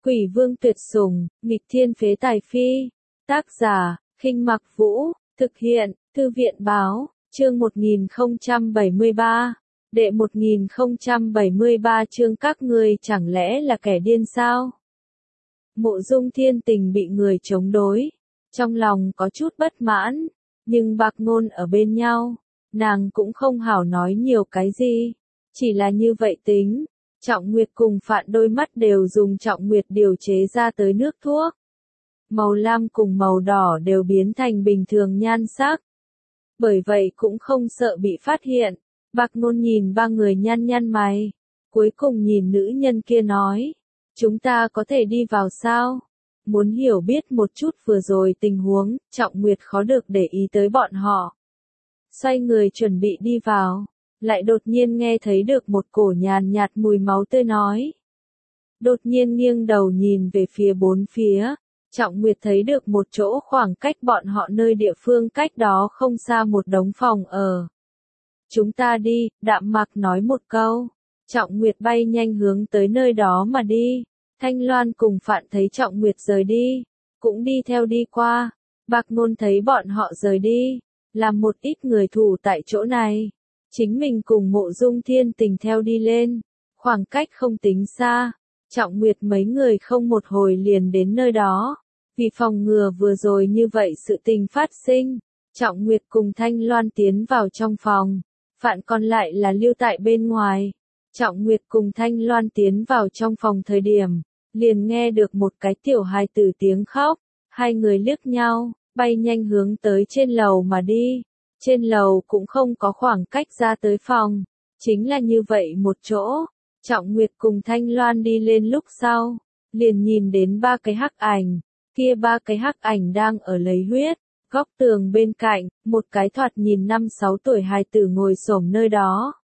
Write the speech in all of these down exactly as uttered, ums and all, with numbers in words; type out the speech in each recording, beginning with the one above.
Quỷ vương tuyệt sủng, nghịch thiên phế tài phi. Tác giả, Khinh Mặc Vũ, thực hiện, Thư viện báo, chương một nghìn không trăm bảy mươi ba. Đệ một nghìn không trăm bảy mươi ba chương các ngươi chẳng lẽ là kẻ điên sao? Mộ Dung Thiên Tình bị người chống đối, trong lòng có chút bất mãn, nhưng bạc ngôn ở bên nhau, nàng cũng không hảo nói nhiều cái gì, chỉ là như vậy tính. Trọng Nguyệt cùng Phạn đôi mắt đều dùng Trọng Nguyệt điều chế ra tới nước thuốc. Màu lam cùng màu đỏ đều biến thành bình thường nhan sắc. Bởi vậy cũng không sợ bị phát hiện. Bạc Ngôn nhìn ba người nhăn nhăn mày. Cuối cùng nhìn nữ nhân kia nói. Chúng ta có thể đi vào sao? Muốn hiểu biết một chút vừa rồi tình huống, Trọng Nguyệt khó được để ý tới bọn họ. Xoay người chuẩn bị đi vào. Lại đột nhiên nghe thấy được một cổ nhàn nhạt mùi máu tươi nói. Đột nhiên nghiêng đầu nhìn về phía bốn phía, Trọng Nguyệt thấy được một chỗ khoảng cách bọn họ nơi địa phương cách đó không xa một đống phòng ở. Chúng ta đi, Đạm Mặc nói một câu. Trọng Nguyệt bay nhanh hướng tới nơi đó mà đi. Thanh Loan cùng Phạn thấy Trọng Nguyệt rời đi, cũng đi theo đi qua. Bạc Ngôn thấy bọn họ rời đi, làm một ít người thủ tại chỗ này. Chính mình cùng Mộ Dung Thiên Tình theo đi lên, khoảng cách không tính xa, Trọng Nguyệt mấy người không một hồi liền đến nơi đó. Vì phòng ngừa vừa rồi như vậy sự tình phát sinh, Trọng Nguyệt cùng Thanh Loan tiến vào trong phòng, Phạn còn lại là lưu tại bên ngoài. Trọng Nguyệt cùng Thanh Loan tiến vào trong phòng thời điểm, liền nghe được một cái tiểu hài tử tiếng khóc, hai người liếc nhau, bay nhanh hướng tới trên lầu mà đi. Trên lầu cũng không có khoảng cách ra tới phòng, chính là như vậy một chỗ. Trọng Nguyệt cùng Thanh Loan đi lên lúc sau, liền nhìn đến ba cái hắc ảnh, kia ba cái hắc ảnh đang ở lấy huyết, góc tường bên cạnh, một cái thoạt nhìn năm sáu tuổi hài tử ngồi xổm nơi đó.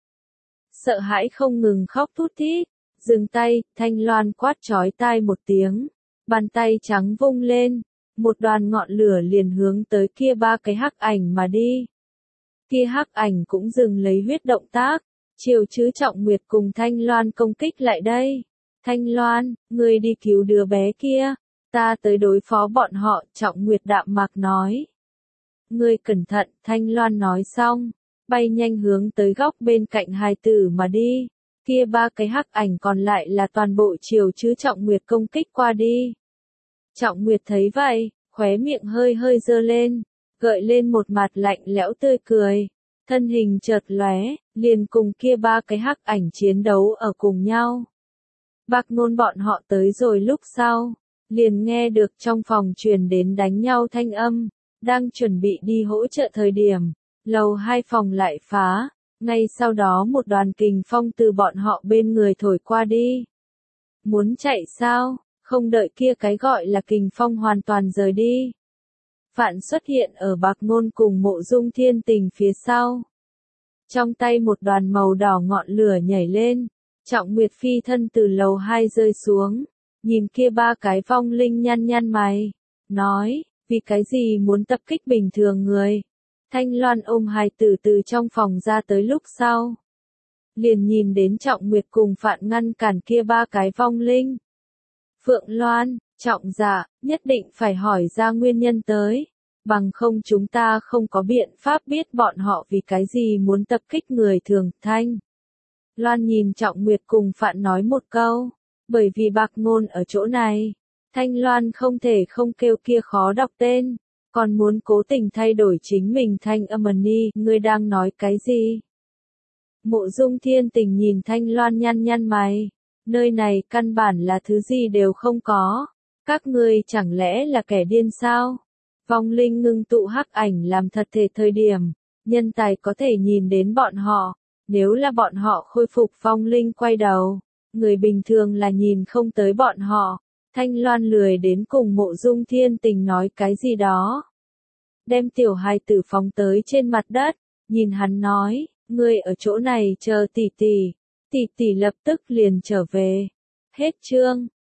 Sợ hãi không ngừng khóc thút thít, dừng tay, Thanh Loan quát chói tai một tiếng, bàn tay trắng vung lên, một đoàn ngọn lửa liền hướng tới kia ba cái hắc ảnh mà đi. Kia hắc ảnh cũng dừng lấy huyết động tác, chiều chứ Trọng Nguyệt cùng Thanh Loan công kích lại đây. Thanh Loan, ngươi đi cứu đứa bé kia, ta tới đối phó bọn họ, Trọng Nguyệt đạm mạc nói. Ngươi cẩn thận, Thanh Loan nói xong, bay nhanh hướng tới góc bên cạnh hài tử mà đi. Kia ba cái hắc ảnh còn lại là toàn bộ chiều chứ Trọng Nguyệt công kích qua đi. Trọng Nguyệt thấy vậy, khóe miệng hơi hơi dơ lên, gợi lên một mặt lạnh lẽo tươi cười, thân hình chợt lóe, liền cùng kia ba cái hắc ảnh chiến đấu ở cùng nhau. Bạc Ngôn bọn họ tới rồi lúc sau, liền nghe được trong phòng truyền đến đánh nhau thanh âm, đang chuẩn bị đi hỗ trợ thời điểm, lầu hai phòng lại phá, ngay sau đó một đoàn kình phong từ bọn họ bên người thổi qua đi. Muốn chạy sao? Không đợi kia cái gọi là kình phong hoàn toàn rời đi. Phạn xuất hiện ở Bạc Ngôn cùng Mộ Dung Thiên Tình phía sau. Trong tay một đoàn màu đỏ ngọn lửa nhảy lên, Trọng Nguyệt phi thân từ lầu hai rơi xuống, nhìn kia ba cái vong linh nhăn nhăn mày, nói, vì cái gì muốn tập kích bình thường người. Thanh Loan ôm hài tử từ trong phòng ra tới lúc sau. Liền nhìn đến Trọng Nguyệt cùng Phạn ngăn cản kia ba cái vong linh. Phượng Loan, Trọng dạ, nhất định phải hỏi ra nguyên nhân tới, bằng không chúng ta không có biện pháp biết bọn họ vì cái gì muốn tập kích người thường. Thanh Loan nhìn Trọng Nguyệt cùng Phạn nói một câu, bởi vì Bạc Ngôn ở chỗ này, Thanh Loan không thể không kêu kia khó đọc tên, còn muốn cố tình thay đổi chính mình thanh âm ni, ngươi đang nói cái gì? Mộ Dung Thiên Tình nhìn Thanh Loan nhăn nhăn mày. Nơi này căn bản là thứ gì đều không có. Các ngươi chẳng lẽ là kẻ điên sao? Vong linh ngưng tụ hắc ảnh làm thật thể thời điểm, nhân tài có thể nhìn đến bọn họ. Nếu là bọn họ khôi phục vong linh quay đầu, người bình thường là nhìn không tới bọn họ. Thanh Loan lười đến cùng Mộ Dung Thiên Tình nói cái gì đó. Đem tiểu hài tử phóng tới trên mặt đất, nhìn hắn nói, ngươi ở chỗ này chờ tỷ tỷ. Tỷ tỷ lập tức liền trở về. Hết chương.